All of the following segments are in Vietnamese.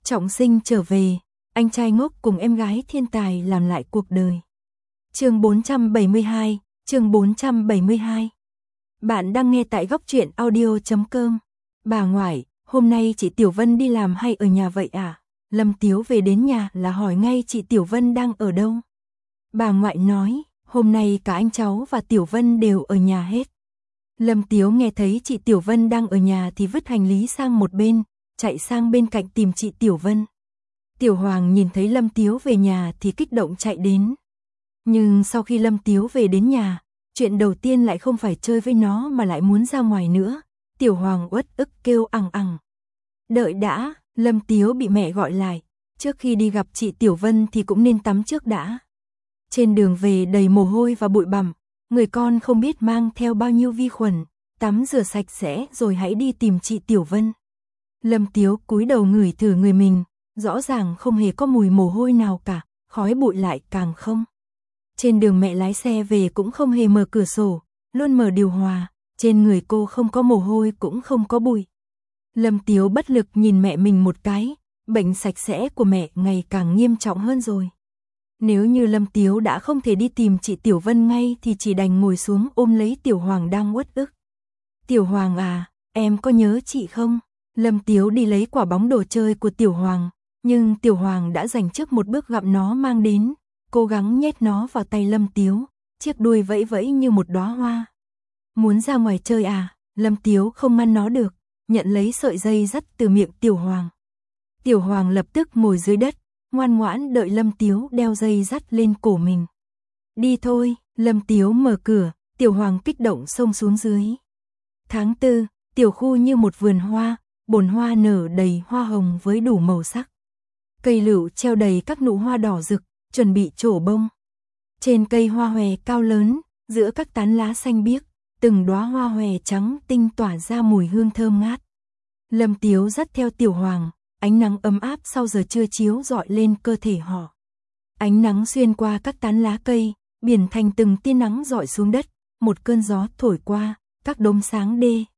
Trọng sinh trở về, anh trai ngốc cùng em gái thiên tài làm lại cuộc đời. Chương 472, chương 472. Bạn đang nghe tại góc truyện audio.com. Bà ngoại, hôm nay chị Tiểu Vân đi làm hay ở nhà vậy à? Lâm Tiếu về đến nhà là hỏi ngay chị Tiểu Vân đang ở đâu. Bà ngoại nói, hôm nay cả anh cháu và Tiểu Vân đều ở nhà hết. Lâm Tiếu nghe thấy chị Tiểu Vân đang ở nhà thì vứt hành lý sang một bên, chạy sang bên cạnh tìm chị Tiểu Vân. Tiểu Hoàng nhìn thấy Lâm Tiếu về nhà thì kích động chạy đến. Nhưng sau khi Lâm Tiếu về đến nhà, chuyện đầu tiên lại không phải chơi với nó mà lại muốn ra ngoài nữa. Tiểu Hoàng uất ức kêu ằng ằng. Đợi đã, Lâm Tiếu bị mẹ gọi lại. Trước khi đi gặp chị Tiểu Vân thì cũng nên tắm trước đã. Trên đường về đầy mồ hôi và bụi bặm, người con không biết mang theo bao nhiêu vi khuẩn. Tắm rửa sạch sẽ rồi hãy đi tìm chị Tiểu Vân. Lâm Tiếu cúi đầu ngửi thử người mình, rõ ràng không hề có mùi mồ hôi nào cả, khói bụi lại càng không. Trên đường mẹ lái xe về cũng không hề mở cửa sổ, luôn mở điều hòa, trên người cô không có mồ hôi cũng không có bụi. Lâm Tiếu bất lực nhìn mẹ mình một cái, bệnh sạch sẽ của mẹ ngày càng nghiêm trọng hơn rồi. Nếu như Lâm Tiếu đã không thể đi tìm chị Tiểu Vân ngay thì chỉ đành ngồi xuống ôm lấy Tiểu Hoàng đang uất ức. Tiểu Hoàng à, em có nhớ chị không? Lâm Tiếu đi lấy quả bóng đồ chơi của Tiểu Hoàng, nhưng Tiểu Hoàng đã giành trước một bước gặm nó mang đến, cố gắng nhét nó vào tay Lâm Tiếu, chiếc đuôi vẫy vẫy như một đóa hoa. Muốn ra ngoài chơi à? Lâm Tiếu không ngăn nó được, nhận lấy sợi dây dắt từ miệng Tiểu Hoàng. Tiểu Hoàng lập tức ngồi dưới đất, ngoan ngoãn đợi Lâm Tiếu đeo dây dắt lên cổ mình. Đi thôi, Lâm Tiếu mở cửa, Tiểu Hoàng kích động xông xuống dưới. Tháng 4, tiểu khu như một vườn hoa, bồn hoa nở đầy hoa hồng với đủ màu sắc. Cây lựu treo đầy các nụ hoa đỏ rực, chuẩn bị trổ bông. Trên cây hoa hòe cao lớn, giữa các tán lá xanh biếc, từng đóa hoa hòe trắng tinh tỏa ra mùi hương thơm ngát. Lâm Tiếu dắt theo Tiểu Hoàng, ánh nắng ấm áp sau giờ trưa chiếu rọi lên cơ thể họ. Ánh nắng xuyên qua các tán lá cây, biển thành từng tia nắng rọi xuống đất, một cơn gió thổi qua, các đốm sáng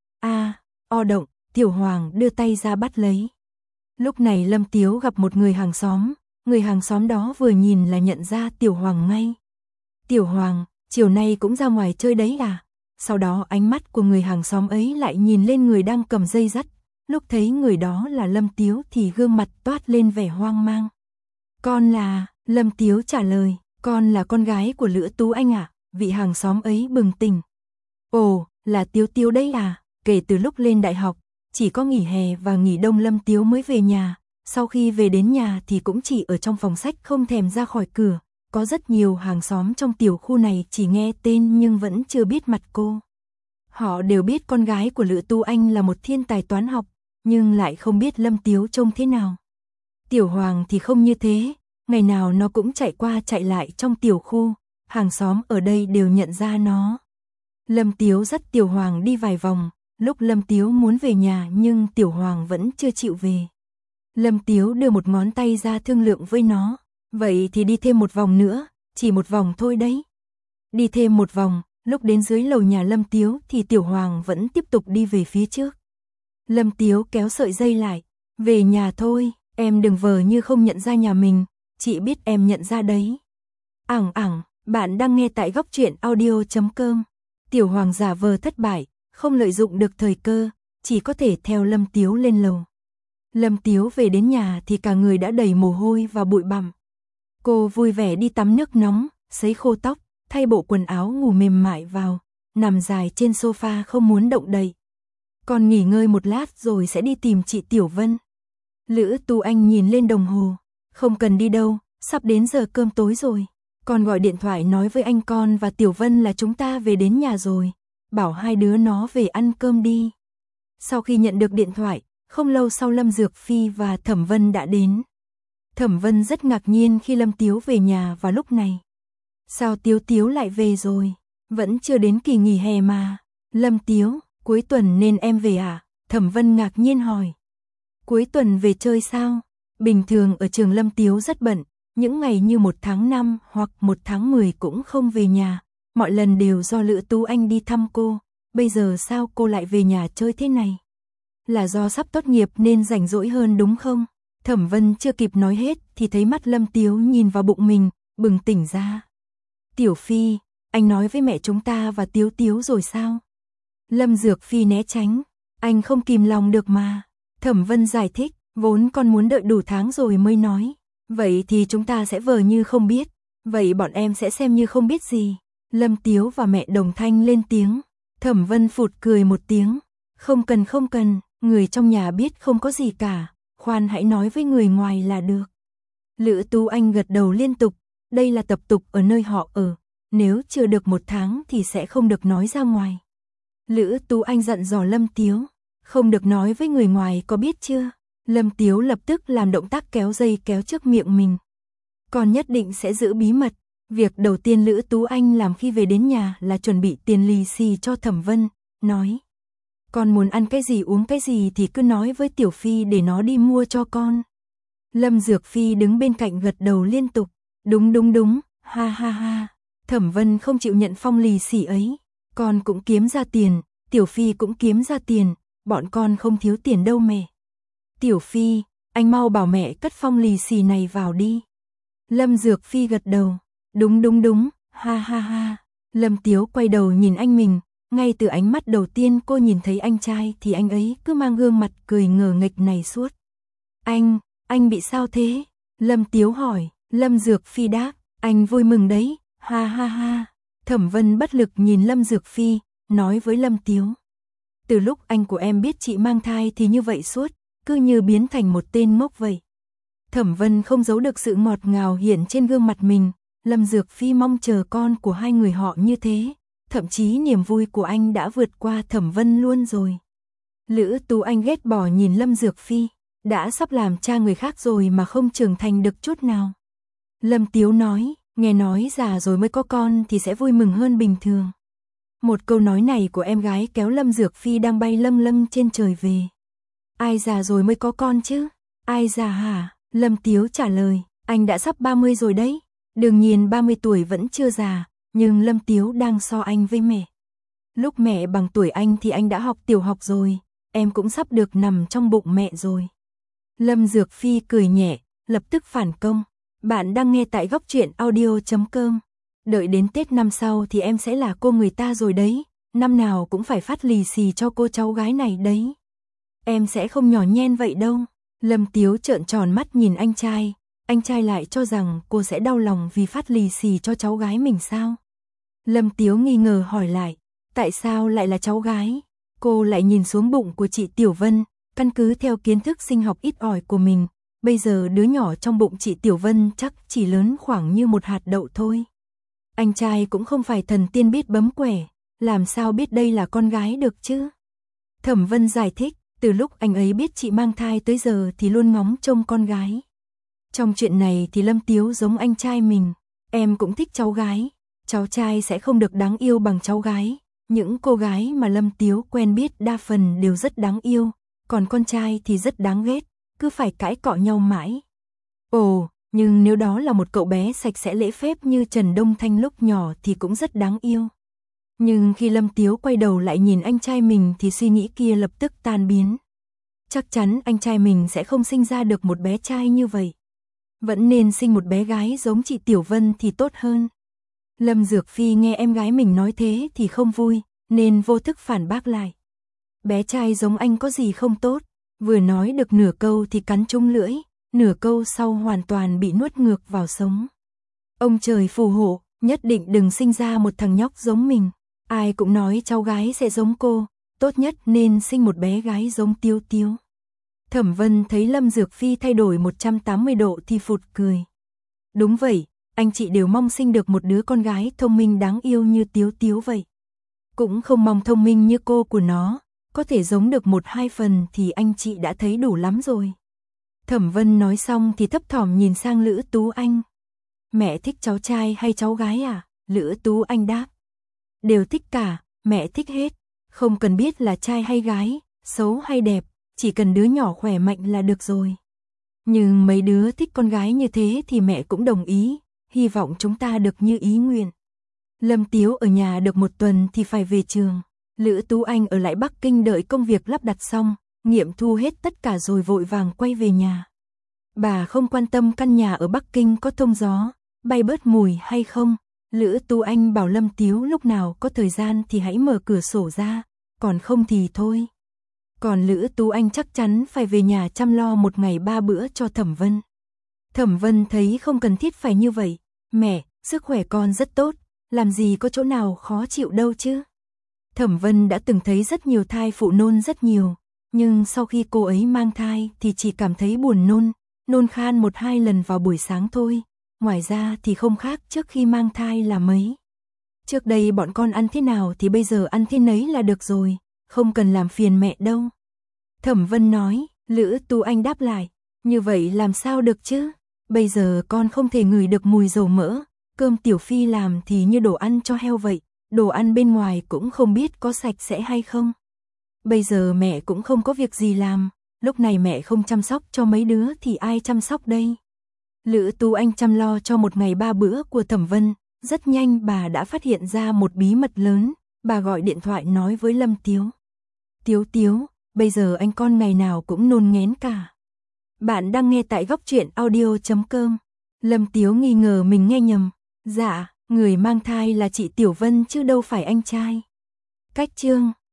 o động, Tiểu Hoàng đưa tay ra bắt lấy. Lúc này Lâm Tiếu gặp một người hàng xóm đó vừa nhìn là nhận ra Tiểu Hoàng ngay. Tiểu Hoàng, chiều nay cũng ra ngoài chơi đấy à? Sau đó ánh mắt của người hàng xóm ấy lại nhìn lên người đang cầm dây dắt, lúc thấy người đó là Lâm Tiếu thì gương mặt toát lên vẻ hoang mang. Con là, Lâm Tiếu trả lời, con là con gái của Lữ Tú Anh à? Vị hàng xóm ấy bừng tỉnh. Ồ, là Tiếu Tiếu đấy à? Kể từ lúc lên đại học, chỉ có nghỉ hè và nghỉ đông Lâm Tiếu mới về nhà, sau khi về đến nhà thì cũng chỉ ở trong phòng sách không thèm ra khỏi cửa. Có rất nhiều hàng xóm trong tiểu khu này chỉ nghe tên nhưng vẫn chưa biết mặt cô. Họ đều biết con gái của Lữ Tú Anh là một thiên tài toán học, nhưng lại không biết Lâm Tiếu trông thế nào. Tiểu Hoàng thì không như thế, ngày nào nó cũng chạy qua chạy lại trong tiểu khu, hàng xóm ở đây đều nhận ra nó. Lâm Tiếu dắt Tiểu Hoàng đi vài vòng, lúc Lâm Tiếu muốn về nhà nhưng Tiểu Hoàng vẫn chưa chịu về. Lâm Tiếu đưa một ngón tay ra thương lượng với nó, vậy thì đi thêm một vòng nữa, chỉ một vòng thôi đấy. Đi thêm một vòng, lúc đến dưới lầu nhà Lâm Tiếu thì Tiểu Hoàng vẫn tiếp tục đi về phía trước. Lâm Tiếu kéo sợi dây lại, về nhà thôi, em đừng vờ như không nhận ra nhà mình, chị biết em nhận ra đấy. Bạn đang nghe tại góc truyện audio.com. Tiểu Hoàng giả vờ thất bại, không lợi dụng được thời cơ, chỉ có thể theo Lâm Tiếu lên lầu. Lâm Tiếu về đến nhà thì cả người đã đầy mồ hôi và bụi bặm. Cô vui vẻ đi tắm nước nóng, sấy khô tóc, thay bộ quần áo ngủ mềm mại vào, nằm dài trên sofa không muốn động đậy. Còn nghỉ ngơi một lát rồi sẽ đi tìm chị Tiểu Vân. Lữ Tú Anh nhìn lên đồng hồ, không cần đi đâu, sắp đến giờ cơm tối rồi. Con gọi điện thoại nói với anh con và Tiểu Vân là chúng ta về đến nhà rồi, bảo hai đứa nó về ăn cơm đi. Sau khi nhận được điện thoại, không lâu sau Lâm Dược Phi và Thẩm Vân đã đến. Thẩm Vân rất ngạc nhiên khi Lâm Tiếu về nhà vào lúc này. Sao Tiếu Tiếu lại về rồi? Vẫn chưa đến kỳ nghỉ hè mà. Lâm Tiếu, cuối tuần nên em về à? Thẩm Vân ngạc nhiên hỏi. Cuối tuần về chơi sao? Bình thường ở trường Lâm Tiếu rất bận, những ngày như 1 tháng 5 hoặc 1 tháng 10 cũng không về nhà. Mọi lần đều do Lữ Tú Anh đi thăm cô, bây giờ sao cô lại về nhà chơi thế này? Là do sắp tốt nghiệp nên rảnh rỗi hơn đúng không? Thẩm Vân chưa kịp nói hết thì thấy mắt Lâm Tiếu nhìn vào bụng mình, bừng tỉnh ra. Tiểu Phi, anh nói với mẹ chúng ta và Tiếu Tiếu rồi sao? Lâm Dược Phi né tránh, anh không kìm lòng được mà. Thẩm Vân giải thích, vốn con muốn đợi đủ tháng rồi mới nói. Vậy thì chúng ta sẽ vờ như không biết, vậy bọn em sẽ xem như không biết gì. Lâm Tiếu và mẹ đồng thanh lên tiếng. Thẩm Vân phụt cười một tiếng. Không cần, người trong nhà biết không có gì cả, khoan hãy nói với người ngoài là được. Lữ Tú Anh gật đầu liên tục, đây là tập tục ở nơi họ ở, nếu chưa được 1 tháng thì sẽ không được nói ra ngoài. Lữ Tú Anh dặn dò Lâm Tiếu, không được nói với người ngoài có biết chưa? Lâm Tiếu lập tức làm động tác kéo dây kéo trước miệng mình. Con nhất định sẽ giữ bí mật. Việc đầu tiên Lữ Tú Anh làm khi về đến nhà là chuẩn bị tiền lì xì cho Thẩm Vân, nói. Con muốn ăn cái gì uống cái gì thì cứ nói với Tiểu Phi để nó đi mua cho con. Lâm Dược Phi đứng bên cạnh gật đầu liên tục. Đúng, ha ha. Thẩm Vân không chịu nhận phong lì xì ấy. Con cũng kiếm ra tiền, Tiểu Phi cũng kiếm ra tiền, bọn con không thiếu tiền đâu mẹ. Tiểu Phi, anh mau bảo mẹ cất phong lì xì này vào đi. Lâm Dược Phi gật đầu. Đúng, ha ha. Lâm Tiếu quay đầu nhìn anh mình, ngay từ ánh mắt đầu tiên cô nhìn thấy anh trai thì anh ấy cứ mang gương mặt cười ngờ nghệch này suốt. Anh bị sao thế? Lâm Tiếu hỏi. Lâm Dược Phi đáp, anh vui mừng đấy, ha ha. Thẩm Vân bất lực nhìn Lâm Dược Phi, nói với Lâm Tiếu. Từ lúc anh của em biết chị mang thai thì như vậy suốt, cứ như biến thành một tên ngốc vậy. Thẩm Vân không giấu được sự ngọt ngào hiện trên gương mặt mình, Lâm Dược Phi mong chờ con của hai người họ như thế, thậm chí niềm vui của anh đã vượt qua Thẩm Vân luôn rồi. Lữ Tú Anh ghét bỏ nhìn Lâm Dược Phi, đã sắp làm cha người khác rồi mà không trưởng thành được chút nào. Lâm Tiếu nói, nghe nói già rồi mới có con thì sẽ vui mừng hơn bình thường. Một câu nói này của em gái kéo Lâm Dược Phi đang bay lâng lâng trên trời về. Ai già rồi mới có con chứ? Ai già hả? Lâm Tiếu trả lời, anh đã sắp 30 rồi đấy. Đương nhiên 30 tuổi vẫn chưa già, nhưng Lâm Tiếu đang so anh với mẹ. Lúc mẹ bằng tuổi anh thì anh đã học tiểu học rồi, em cũng sắp được nằm trong bụng mẹ rồi. Lâm Dược Phi cười nhẹ, lập tức phản công. Bạn đang nghe tại góc truyện audio.com. Đợi đến Tết năm sau thì em sẽ là cô người ta rồi đấy, năm nào cũng phải phát lì xì cho cô cháu gái này đấy. Em sẽ không nhỏ nhen vậy đâu. Lâm Tiếu trợn tròn mắt nhìn anh trai lại cho rằng cô sẽ đau lòng vì phát lì xì cho cháu gái mình sao? Lâm Tiếu nghi ngờ hỏi lại, tại sao lại là cháu gái? Cô lại nhìn xuống bụng của chị Tiểu Vân, căn cứ theo kiến thức sinh học ít ỏi của mình, bây giờ đứa nhỏ trong bụng chị Tiểu Vân chắc chỉ lớn khoảng như một hạt đậu thôi. Anh trai cũng không phải thần tiên biết bấm quẻ, làm sao biết đây là con gái được chứ? Thẩm Vân giải thích, từ lúc anh ấy biết chị mang thai tới giờ thì luôn ngóng trông con gái. Trong chuyện này thì Lâm Tiếu giống anh trai mình, em cũng thích cháu gái, cháu trai sẽ không được đáng yêu bằng cháu gái. Những cô gái mà Lâm Tiếu quen biết đa phần đều rất đáng yêu, còn con trai thì rất đáng ghét, cứ phải cãi cọ nhau mãi. Ồ, nhưng nếu đó là một cậu bé sạch sẽ lễ phép như Trần Đông Thanh lúc nhỏ thì cũng rất đáng yêu. Nhưng khi Lâm Tiếu quay đầu lại nhìn anh trai mình thì suy nghĩ kia lập tức tan biến. Chắc chắn anh trai mình sẽ không sinh ra được một bé trai như vậy. Vẫn nên sinh một bé gái giống chị Tiểu Vân thì tốt hơn. Lâm Dược Phi nghe em gái mình nói thế thì không vui, nên vô thức phản bác lại. Bé trai giống anh có gì không tốt, vừa nói được nửa câu thì cắn trúng lưỡi, nửa câu sau hoàn toàn bị nuốt ngược vào sống. Ông trời phù hộ, nhất định đừng sinh ra một thằng nhóc giống mình. Ai cũng nói cháu gái sẽ giống cô, tốt nhất nên sinh một bé gái giống Tiếu Tiếu. Thẩm Vân thấy Lâm Dược Phi thay đổi 180 độ thì phụt cười. Đúng vậy, anh chị đều mong sinh được một đứa con gái thông minh đáng yêu như Tiếu Tiếu vậy. Cũng không mong thông minh như cô của nó, có thể giống được 1-2 phần thì anh chị đã thấy đủ lắm rồi. Thẩm Vân nói xong thì thấp thỏm nhìn sang Lữ Tú Anh. Mẹ thích cháu trai hay cháu gái à? Lữ Tú Anh đáp. Đều thích cả, mẹ thích hết, không cần biết là trai hay gái, xấu hay đẹp, chỉ cần đứa nhỏ khỏe mạnh là được rồi. Nhưng mấy đứa thích con gái như thế thì mẹ cũng đồng ý, hy vọng chúng ta được như ý nguyện. Lâm Tiếu ở nhà được 1 tuần thì phải về trường, Lữ Tú Anh ở lại Bắc Kinh đợi công việc lắp đặt xong, nghiệm thu hết tất cả rồi vội vàng quay về nhà. Bà không quan tâm căn nhà ở Bắc Kinh có thông gió, bay bớt mùi hay không. Lữ Tú Anh bảo Lâm Tiếu lúc nào có thời gian thì hãy mở cửa sổ ra, còn không thì thôi. Còn Lữ Tú Anh chắc chắn phải về nhà chăm lo một ngày 3 bữa cho Thẩm Vân. Thẩm Vân thấy không cần thiết phải như vậy. Mẹ, sức khỏe con rất tốt, làm gì có chỗ nào khó chịu đâu chứ. Thẩm Vân đã từng thấy rất nhiều thai phụ nôn rất nhiều, nhưng sau khi cô ấy mang thai thì chỉ cảm thấy buồn nôn khan 1-2 lần vào buổi sáng thôi. Ngoài ra thì không khác trước khi mang thai là mấy. Trước đây bọn con ăn thế nào thì bây giờ ăn thế nấy là được rồi, không cần làm phiền mẹ đâu. Thẩm Vân nói. Lữ Tú Anh đáp lại, như vậy làm sao được chứ? Bây giờ con không thể ngửi được mùi dầu mỡ, cơm Tiểu Phi làm thì như đồ ăn cho heo vậy, đồ ăn bên ngoài cũng không biết có sạch sẽ hay không. Bây giờ mẹ cũng không có việc gì làm, lúc này mẹ không chăm sóc cho mấy đứa thì ai chăm sóc đây? Lữ Tú Anh chăm lo cho một ngày 3 bữa của Thẩm Vân, rất nhanh bà đã phát hiện ra một bí mật lớn, bà gọi điện thoại nói với Lâm Tiếu. Tiếu, bây giờ anh con ngày nào cũng nôn nghén cả. Bạn đang nghe tại góc truyện audio.com. Lâm Tiếu nghi ngờ mình nghe nhầm. Dạ, người mang thai là chị Tiểu Vân chứ đâu phải anh trai. Cách chương